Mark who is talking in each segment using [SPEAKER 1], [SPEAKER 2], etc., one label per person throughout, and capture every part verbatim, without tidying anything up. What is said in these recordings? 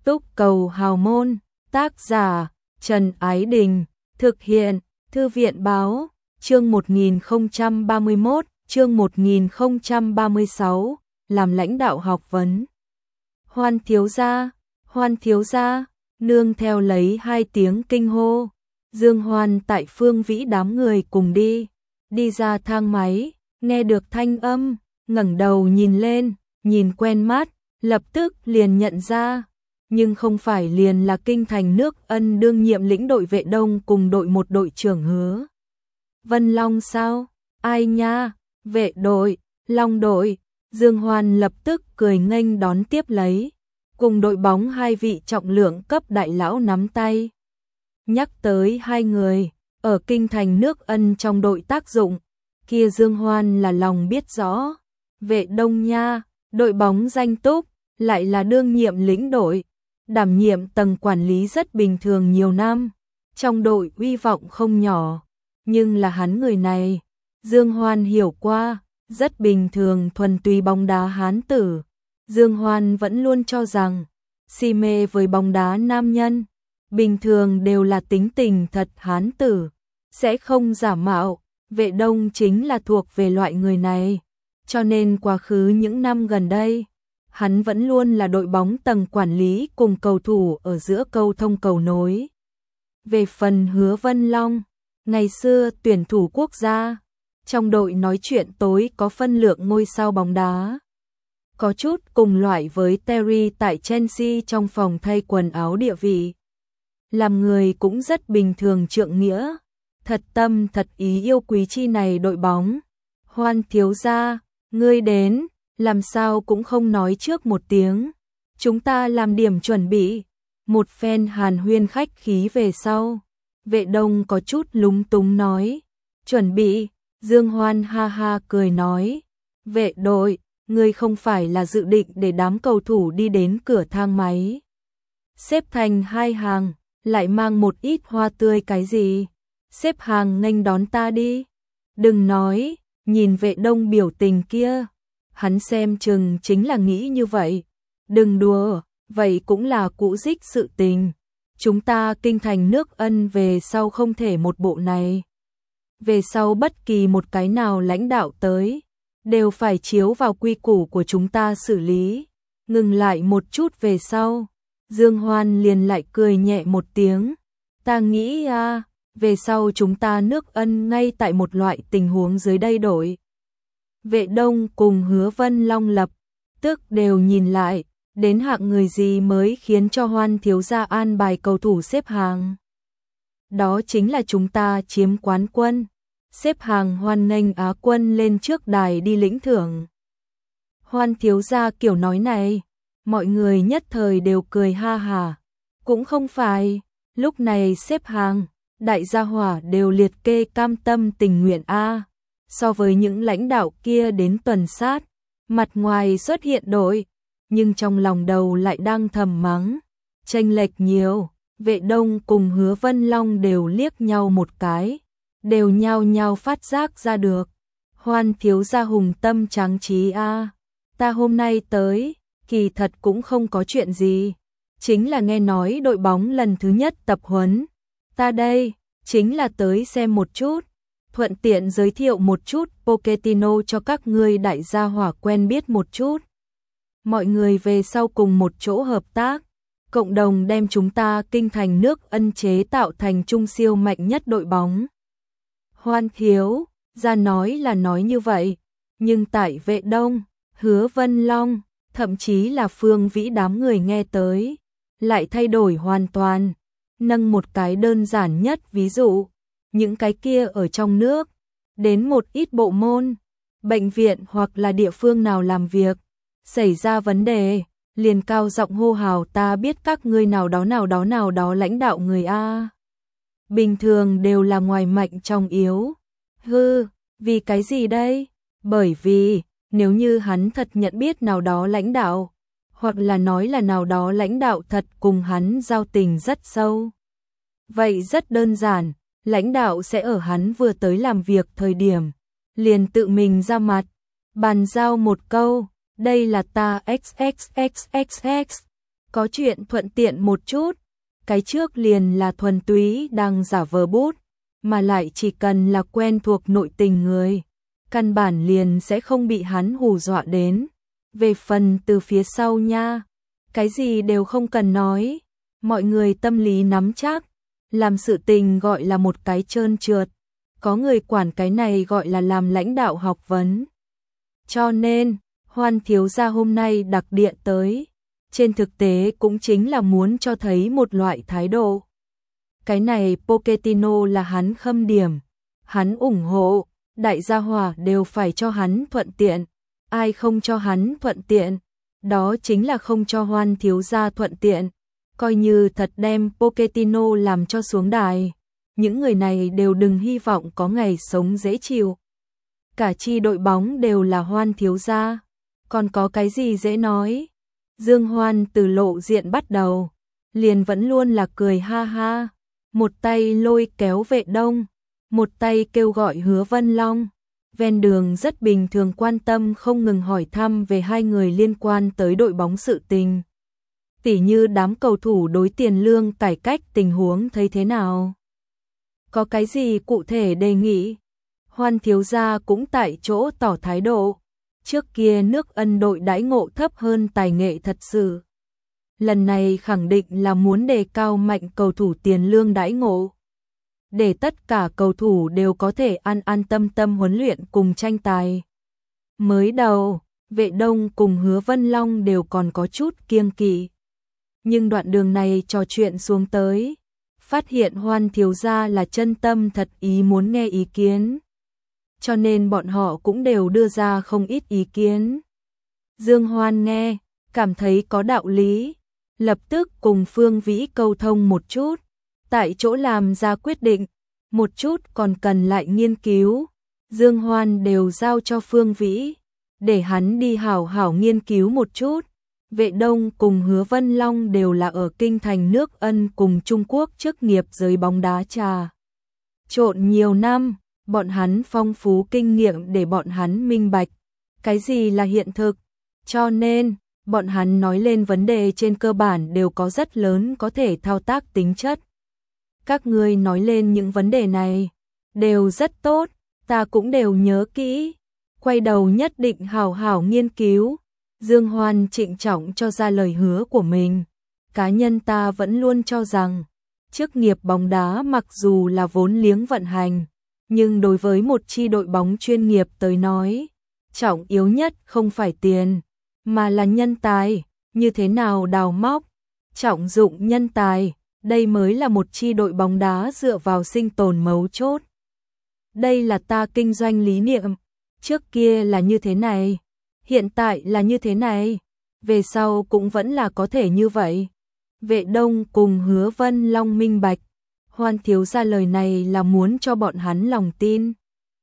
[SPEAKER 1] Túc Cầu Hào Môn, tác giả Trần Ái Đình, thực hiện Thư viện Báo, chương một nghìn không trăm ba mươi mốt, chương một nghìn không trăm ba mươi sáu, làm lãnh đạo học vấn. Hoan thiếu gia, Hoan thiếu gia, nương theo lấy hai tiếng kinh hô. Dương Hoan tại Phương Vĩ đám người cùng đi, đi ra thang máy, nghe được thanh âm, ngẩng đầu nhìn lên, nhìn quen mắt, lập tức liền nhận ra, nhưng không phải liền là kinh thành nước Ân đương nhiệm lĩnh đội vệ đông cùng đội một đội trưởng Hứa Vân Long sao? Ai nha? Vệ đội, Long đội. Dương Hoan lập tức cười nghênh đón tiếp lấy, cùng đội bóng hai vị trọng lượng cấp đại lão nắm tay. Nhắc tới hai người, ở kinh thành nước Ân trong đội tác dụng, kia Dương Hoan là lòng biết rõ. Vệ đông nha, đội bóng danh túc, lại là đương nhiệm lĩnh đội, đảm nhiệm tầng quản lý rất bình thường nhiều năm, trong đội uy vọng không nhỏ, nhưng là hắn người này, Dương Hoan hiểu qua, rất bình thường thuần túy bóng đá hán tử. Dương Hoan vẫn luôn cho rằng, si mê với bóng đá nam nhân, bình thường đều là tính tình thật hán tử, sẽ không giả mạo. Vệ đông chính là thuộc về loại người này, cho nên quá khứ những năm gần đây, hắn vẫn luôn là đội bóng tầng quản lý cùng cầu thủ ở giữa câu thông cầu nối. Về phần Hứa Vân Long, ngày xưa tuyển thủ quốc gia, trong đội nói chuyện tối có phân lượng ngôi sao bóng đá. Có chút cùng loại với Terry tại Chelsea trong phòng thay quần áo địa vị. Làm người cũng rất bình thường trượng nghĩa, thật tâm thật ý yêu quý chi này đội bóng. Hoan thiếu gia, ngươi đến, làm sao cũng không nói trước một tiếng. Chúng ta làm điểm chuẩn bị. Một phen hàn huyên khách khí về sau. Vệ đông có chút lúng túng nói. Chuẩn bị, Dương Hoan ha ha cười nói. Vệ đội, ngươi không phải là dự định để đám cầu thủ đi đến cửa thang máy, xếp thành hai hàng, lại mang một ít hoa tươi cái gì? Xếp hàng nghênh đón ta đi. Đừng nói, nhìn vệ đông biểu tình kia, hắn xem chừng chính là nghĩ như vậy. Đừng đùa, vậy cũng là cũ dích sự tình. Chúng ta kinh thành nước Ân về sau không thể một bộ này. Về sau bất kỳ một cái nào lãnh đạo tới, đều phải chiếu vào quy củ của chúng ta xử lý. Ngừng lại một chút về sau, Dương Hoan liền lại cười nhẹ một tiếng. Ta nghĩ à, về sau chúng ta nước Ân ngay tại một loại tình huống dưới đây đổi. Vệ đông cùng Hứa Vân Long lập tức đều nhìn lại, đến hạng người gì mới khiến cho Hoan thiếu gia an bài cầu thủ xếp hàng. Đó chính là chúng ta chiếm quán quân, xếp hàng hoan nghênh Á quân lên trước đài đi lĩnh thưởng. Hoan thiếu gia kiểu nói này, mọi người nhất thời đều cười ha hà. Cũng không phải, lúc này xếp hàng, đại gia hỏa đều liệt kê cam tâm tình nguyện a. So với những lãnh đạo kia đến tuần sát, mặt ngoài xuất hiện đội, nhưng trong lòng đầu lại đang thầm mắng, chênh lệch nhiều. Vệ đông cùng Hứa Vân Long đều liếc nhau một cái, đều nhao nhao phát giác ra được. Hoan thiếu gia hùng tâm tráng trí a. Ta hôm nay tới, kỳ thật cũng không có chuyện gì, chính là nghe nói đội bóng lần thứ nhất tập huấn. Ta đây, chính là tới xem một chút, thuận tiện giới thiệu một chút Pochettino cho các ngươi đại gia hỏa quen biết một chút. Mọi người về sau cùng một chỗ hợp tác, cộng đồng đem chúng ta kinh thành nước Ân chế tạo thành trung siêu mạnh nhất đội bóng. Hoan thiếu gia nói là nói như vậy, nhưng tại Vệ đông, Hứa Vân Long, thậm chí là Phương Vĩ đám người nghe tới, lại thay đổi hoàn toàn. Nâng một cái đơn giản nhất ví dụ, những cái kia ở trong nước, đến một ít bộ môn, bệnh viện hoặc là địa phương nào làm việc, xảy ra vấn đề, liền cao giọng hô hào ta biết các ngươi nào đó nào đó nào đó lãnh đạo người A. Bình thường đều là ngoài mạnh trong yếu. Hư, vì cái gì đây? Bởi vì, nếu như hắn thật nhận biết nào đó lãnh đạo, hoặc là nói là nào đó lãnh đạo thật cùng hắn giao tình rất sâu. Vậy rất đơn giản, lãnh đạo sẽ ở hắn vừa tới làm việc thời điểm, liền tự mình ra mặt, bàn giao một câu, đây là ta xxxxx, Có chuyện thuận tiện một chút, cái trước liền là thuần túy đang giả vờ bút, mà lại chỉ cần là quen thuộc nội tình người, căn bản liền sẽ không bị hắn hù dọa đến. Về phần từ phía sau nha, cái gì đều không cần nói, mọi người tâm lý nắm chắc, làm sự tình gọi là một cái trơn trượt, có người quản cái này gọi là làm lãnh đạo học vấn. Cho nên, Hoan thiếu gia hôm nay đặc địa tới, trên thực tế cũng chính là muốn cho thấy một loại thái độ. Cái này Pochettino là hắn khâm điểm, hắn ủng hộ, đại gia hỏa đều phải cho hắn thuận tiện, ai không cho hắn thuận tiện, đó chính là không cho Hoan thiếu gia thuận tiện, coi như thật đem Pochettino làm cho xuống đài, những người này đều đừng hy vọng có ngày sống dễ chịu. Cả chi đội bóng đều là Hoan thiếu gia, còn có cái gì dễ nói. Dương Hoan từ lộ diện bắt đầu, liền vẫn luôn là cười ha ha, một tay lôi kéo Vệ Đông, một tay kêu gọi Hứa Vân Long, ven đường rất bình thường quan tâm không ngừng hỏi thăm về hai người liên quan tới đội bóng sự tình. Tỉ như đám cầu thủ đối tiền lương cải cách tình huống thấy thế nào? Có cái gì cụ thể đề nghị? Hoan thiếu gia cũng tại chỗ tỏ thái độ. Trước kia nước Ân đội đãi ngộ thấp hơn tài nghệ thật sự. Lần này khẳng định là muốn đề cao mạnh cầu thủ tiền lương đãi ngộ. Để tất cả cầu thủ đều có thể an an tâm tâm huấn luyện cùng tranh tài. Mới đầu, Vệ Đông cùng Hứa Vân Long đều còn có chút kiêng kỵ. Nhưng đoạn đường này trò chuyện xuống tới, phát hiện Hoan thiếu gia là chân tâm thật ý muốn nghe ý kiến. Cho nên bọn họ cũng đều đưa ra không ít ý kiến. Dương Hoan nghe, cảm thấy có đạo lý, lập tức cùng Phương Vĩ câu thông một chút, tại chỗ làm ra quyết định, một chút còn cần lại nghiên cứu. Dương Hoan đều giao cho Phương Vĩ, để hắn đi hảo hảo nghiên cứu một chút. Vệ Đông cùng Hứa Vân Long đều là ở kinh thành nước Ân cùng Trung Quốc chức nghiệp giới bóng đá trà trộn nhiều năm, bọn hắn phong phú kinh nghiệm để bọn hắn minh bạch cái gì là hiện thực, cho nên bọn hắn nói lên vấn đề trên cơ bản đều có rất lớn có thể thao tác tính chất. Các ngươi nói lên những vấn đề này đều rất tốt, ta cũng đều nhớ kỹ, quay đầu nhất định hảo hảo nghiên cứu. Dương Hoan trịnh trọng cho ra lời hứa của mình. Cá nhân ta vẫn luôn cho rằng, chức nghiệp bóng đá mặc dù là vốn liếng vận hành, nhưng đối với một chi đội bóng chuyên nghiệp tới nói, trọng yếu nhất không phải tiền, mà là nhân tài, như thế nào đào móc, trọng dụng nhân tài, đây mới là một chi đội bóng đá dựa vào sinh tồn mấu chốt. Đây là ta kinh doanh lý niệm, trước kia là như thế này. Hiện tại là như thế này, về sau cũng vẫn là có thể như vậy. Vệ Đông cùng Hứa Vân Long minh bạch, Hoan thiếu gia lời này là muốn cho bọn hắn lòng tin.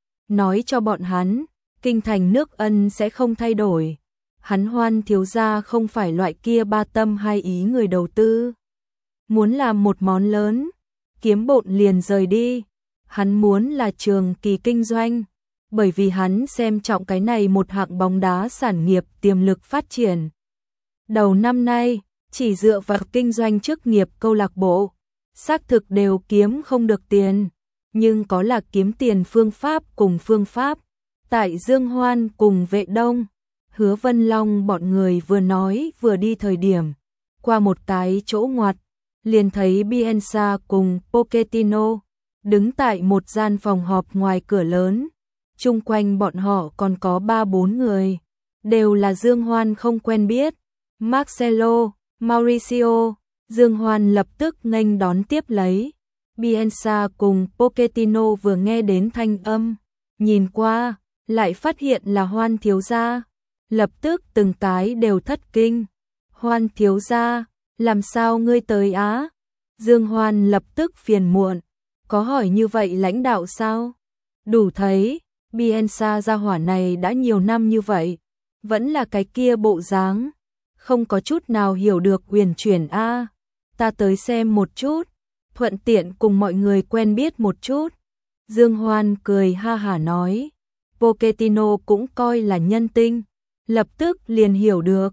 [SPEAKER 1] Nói cho bọn hắn, kinh thành nước Ân sẽ không thay đổi. Hắn Hoan thiếu gia không phải loại kia ba tâm hai ý người đầu tư. Muốn làm một món lớn, kiếm bộn liền rời đi. Hắn muốn là trường kỳ kinh doanh. Bởi vì hắn xem trọng cái này một hạng bóng đá sản nghiệp tiềm lực phát triển. Đầu năm nay, chỉ dựa vào kinh doanh chức nghiệp câu lạc bộ, xác thực đều kiếm không được tiền, nhưng có là kiếm tiền phương pháp cùng phương pháp. Tại Dương Hoan cùng Vệ Đông, Hứa Vân Long bọn người vừa nói vừa đi thời điểm, qua một cái chỗ ngoặt, liền thấy Bielsa cùng Pochettino đứng tại một gian phòng họp ngoài cửa lớn. Chung quanh bọn họ còn có ba bốn người, đều là Dương Hoan không quen biết. Marcelo, Mauricio, Dương Hoan lập tức nghênh đón tiếp lấy. Bielsa cùng Pochettino vừa nghe đến thanh âm, nhìn qua, lại phát hiện là Hoan thiếu gia, lập tức từng cái đều thất kinh. Hoan thiếu gia, làm sao ngươi tới á? Dương Hoan lập tức phiền muộn, có hỏi như vậy lãnh đạo sao? Đủ thấy, Bielsa gia hỏa này đã nhiều năm như vậy, vẫn là cái kia bộ dáng, không có chút nào hiểu được huyền chuyển a. Ta tới xem một chút, thuận tiện cùng mọi người quen biết một chút. Dương Hoan cười ha hả nói, Pochettino cũng coi là nhân tinh, lập tức liền hiểu được,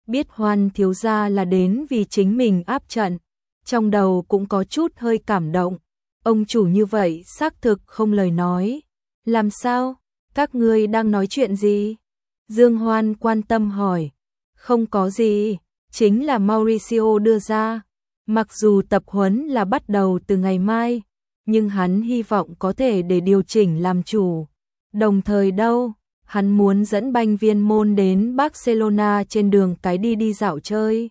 [SPEAKER 1] biết Hoan thiếu gia là đến vì chính mình áp trận, trong đầu cũng có chút hơi cảm động. Ông chủ như vậy xác thực không lời nói. Làm sao? Các ngươi đang nói chuyện gì? Dương Hoan quan tâm hỏi. Không có gì, chính là Mauricio đưa ra. Mặc dù tập huấn là bắt đầu từ ngày mai, nhưng hắn hy vọng có thể để điều chỉnh làm chủ. Đồng thời đâu, hắn muốn dẫn Banh Viên Môn đến Barcelona trên đường cái đi đi dạo chơi.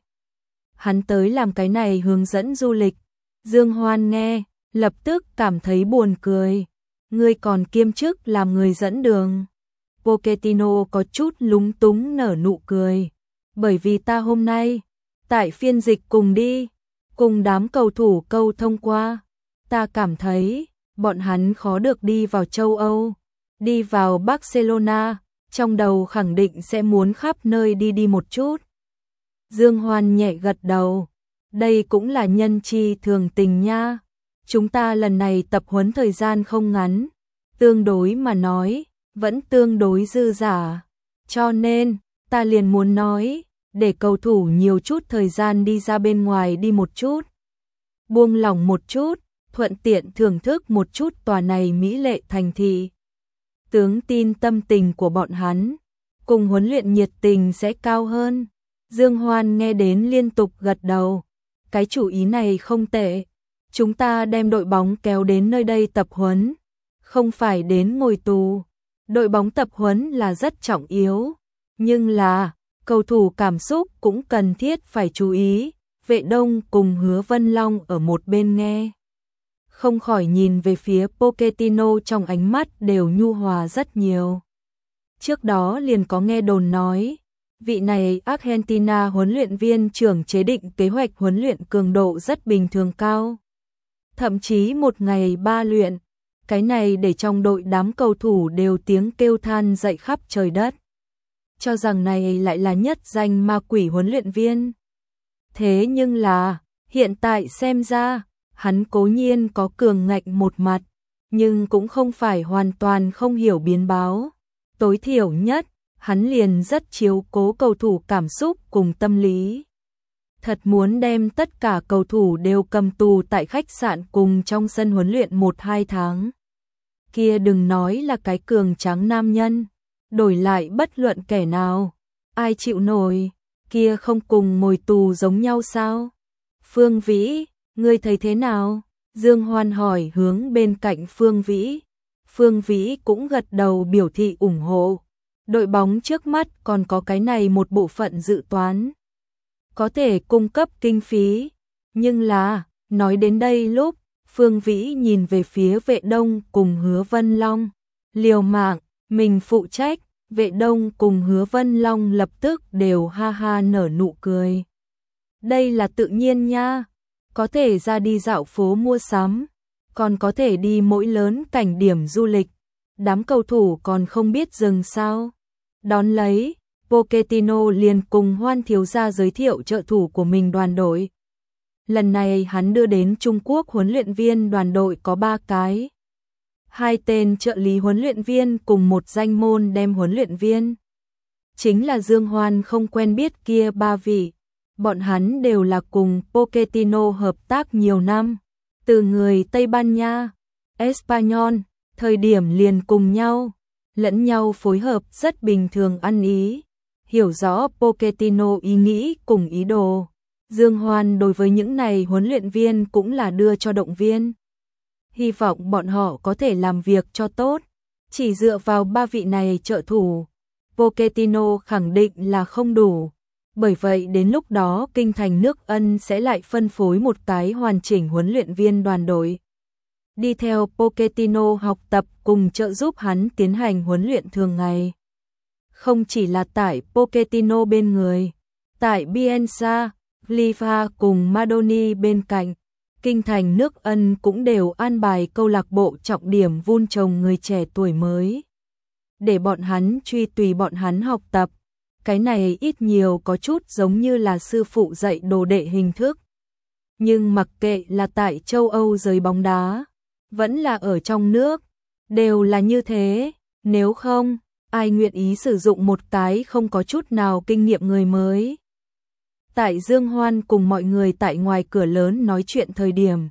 [SPEAKER 1] Hắn tới làm cái này hướng dẫn du lịch. Dương Hoan nghe, lập tức cảm thấy buồn cười. Ngươi còn kiêm chức làm người dẫn đường. Pochettino có chút lúng túng nở nụ cười. Bởi vì ta hôm nay, tại phiên dịch cùng đi, cùng đám cầu thủ câu thông qua. Ta cảm thấy, bọn hắn khó được đi vào châu Âu, đi vào Barcelona, trong đầu khẳng định sẽ muốn khắp nơi đi đi một chút. Dương Hoan nhẹ gật đầu, đây cũng là nhân chi thường tình nha. Chúng ta lần này tập huấn thời gian không ngắn, tương đối mà nói, vẫn tương đối dư dả. Cho nên, ta liền muốn nói, để cầu thủ nhiều chút thời gian đi ra bên ngoài đi một chút. Buông lỏng một chút, thuận tiện thưởng thức một chút tòa này mỹ lệ thành thị. Tướng tin tâm tình của bọn hắn, cùng huấn luyện nhiệt tình sẽ cao hơn. Dương Hoan nghe đến liên tục gật đầu. Cái chủ ý này không tệ. Chúng ta đem đội bóng kéo đến nơi đây tập huấn, không phải đến ngồi tù. Đội bóng tập huấn là rất trọng yếu, nhưng là cầu thủ cảm xúc cũng cần thiết phải chú ý. Vệ Đông cùng Hứa Vân Long ở một bên nghe, không khỏi nhìn về phía Pochettino, trong ánh mắt đều nhu hòa rất nhiều. Trước đó liền có nghe đồn nói, vị này Argentina huấn luyện viên trưởng chế định kế hoạch huấn luyện cường độ rất bình thường cao. Thậm chí một ngày ba luyện, cái này để trong đội đám cầu thủ đều tiếng kêu than dậy khắp trời đất. Cho rằng này lại là nhất danh ma quỷ huấn luyện viên. Thế nhưng là, hiện tại xem ra, hắn cố nhiên có cường ngạnh một mặt, nhưng cũng không phải hoàn toàn không hiểu biến báo. Tối thiểu nhất, hắn liền rất chiếu cố cầu thủ cảm xúc cùng tâm lý. Thật muốn đem tất cả cầu thủ đều cầm tù tại khách sạn cùng trong sân huấn luyện một hai tháng. Kia đừng nói là cái cường tráng nam nhân, đổi lại bất luận kẻ nào, ai chịu nổi, kia không cùng ngồi tù giống nhau sao? Phương Vĩ, ngươi thấy thế nào? Dương Hoan hỏi hướng bên cạnh Phương Vĩ. Phương Vĩ cũng gật đầu biểu thị ủng hộ. Đội bóng trước mắt còn có cái này một bộ phận dự toán, có thể cung cấp kinh phí. Nhưng là, nói đến đây lúc, Phương Vĩ nhìn về phía Vệ Đông cùng Hứa Vân Long. Liều mạng, mình phụ trách. Vệ Đông cùng Hứa Vân Long lập tức đều ha ha nở nụ cười. Đây là tự nhiên nha, có thể ra đi dạo phố mua sắm, còn có thể đi mỗi lớn cảnh điểm du lịch. Đám cầu thủ còn không biết dừng sao? Đón lấy, Pochettino liền cùng Hoan thiếu gia giới thiệu trợ thủ của mình đoàn đội. Lần này hắn đưa đến Trung Quốc huấn luyện viên đoàn đội có ba cái. Hai tên trợ lý huấn luyện viên cùng một danh môn đem huấn luyện viên. Chính là Dương Hoan không quen biết kia ba vị. Bọn hắn đều là cùng Pochettino hợp tác nhiều năm. Từ người Tây Ban Nha, Espanyol, thời điểm liền cùng nhau, lẫn nhau phối hợp rất bình thường ăn ý. Hiểu rõ Pochettino ý nghĩ cùng ý đồ. Dương Hoan đối với những này huấn luyện viên cũng là đưa cho động viên. Hy vọng bọn họ có thể làm việc cho tốt. Chỉ dựa vào ba vị này trợ thủ, Pochettino khẳng định là không đủ. Bởi vậy đến lúc đó kinh thành nước Ân sẽ lại phân phối một cái hoàn chỉnh huấn luyện viên đoàn đội. Đi theo Pochettino học tập cùng trợ giúp hắn tiến hành huấn luyện thường ngày. Không chỉ là tại Pochettino bên người, tại Bielsa, Liva cùng Madoni bên cạnh, kinh thành nước Ân cũng đều an bài câu lạc bộ trọng điểm vun trồng người trẻ tuổi mới. Để bọn hắn truy tùy bọn hắn học tập. Cái này ít nhiều có chút giống như là sư phụ dạy đồ đệ hình thức. Nhưng mặc kệ là tại châu Âu giới bóng đá, vẫn là ở trong nước, đều là như thế. Nếu không, ai nguyện ý sử dụng một cái không có chút nào kinh nghiệm người mới. Tại Dương Hoan cùng mọi người tại ngoài cửa lớn nói chuyện thời điểm,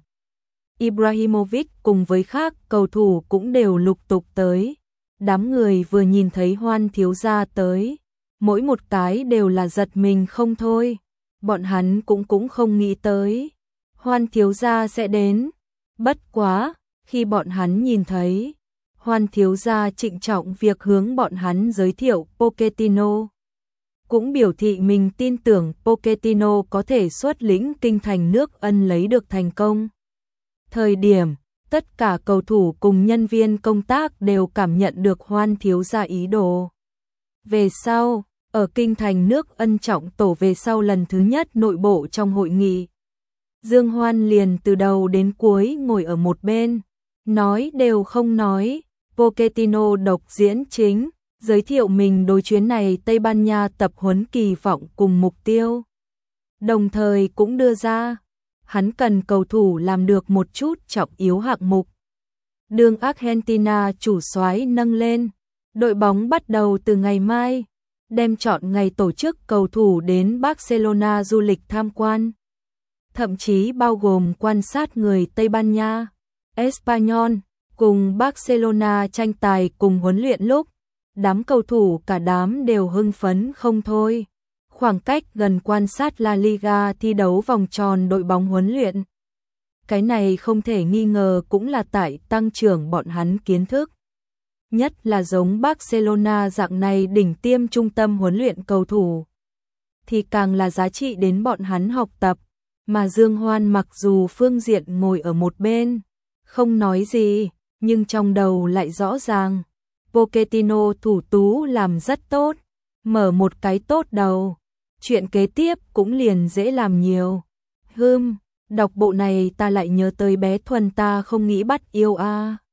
[SPEAKER 1] Ibrahimovic cùng với khác cầu thủ cũng đều lục tục tới. Đám người vừa nhìn thấy Hoan thiếu gia tới, mỗi một cái đều là giật mình không thôi. Bọn hắn cũng cũng không nghĩ tới Hoan thiếu gia sẽ đến. Bất quá, khi bọn hắn nhìn thấy Hoan thiếu gia trịnh trọng việc hướng bọn hắn giới thiệu Pochettino, cũng biểu thị mình tin tưởng Pochettino có thể xuất lĩnh kinh thành nước Ân lấy được thành công. Thời điểm, tất cả cầu thủ cùng nhân viên công tác đều cảm nhận được Hoan thiếu gia ý đồ. Về sau, ở kinh thành nước Ân trọng tổ về sau lần thứ nhất nội bộ trong hội nghị, Dương Hoan liền từ đầu đến cuối ngồi ở một bên, nói đều không nói. Pochettino độc diễn chính, giới thiệu mình đối chuyến này Tây Ban Nha tập huấn kỳ vọng cùng mục tiêu. Đồng thời cũng đưa ra, hắn cần cầu thủ làm được một chút trọng yếu hạng mục. Đường Argentina chủ soái nâng lên, đội bóng bắt đầu từ ngày mai, đem chọn ngày tổ chức cầu thủ đến Barcelona du lịch tham quan. Thậm chí bao gồm quan sát người Tây Ban Nha, Espanyol cùng Barcelona tranh tài cùng huấn luyện lúc, đám cầu thủ cả đám đều hưng phấn không thôi. Khoảng cách gần quan sát La Liga thi đấu vòng tròn đội bóng huấn luyện. Cái này không thể nghi ngờ cũng là tại tăng trưởng bọn hắn kiến thức. Nhất là giống Barcelona dạng này đỉnh tiêm trung tâm huấn luyện cầu thủ, thì càng là giá trị đến bọn hắn học tập. Mà Dương Hoan mặc dù phương diện ngồi ở một bên, không nói gì, nhưng trong đầu lại rõ ràng. Pochettino thủ tú làm rất tốt, mở một cái tốt đầu, chuyện kế tiếp cũng liền dễ làm nhiều. Hừm, đọc bộ này ta lại nhớ tới bé Thuần ta không nghĩ bắt yêu a. À.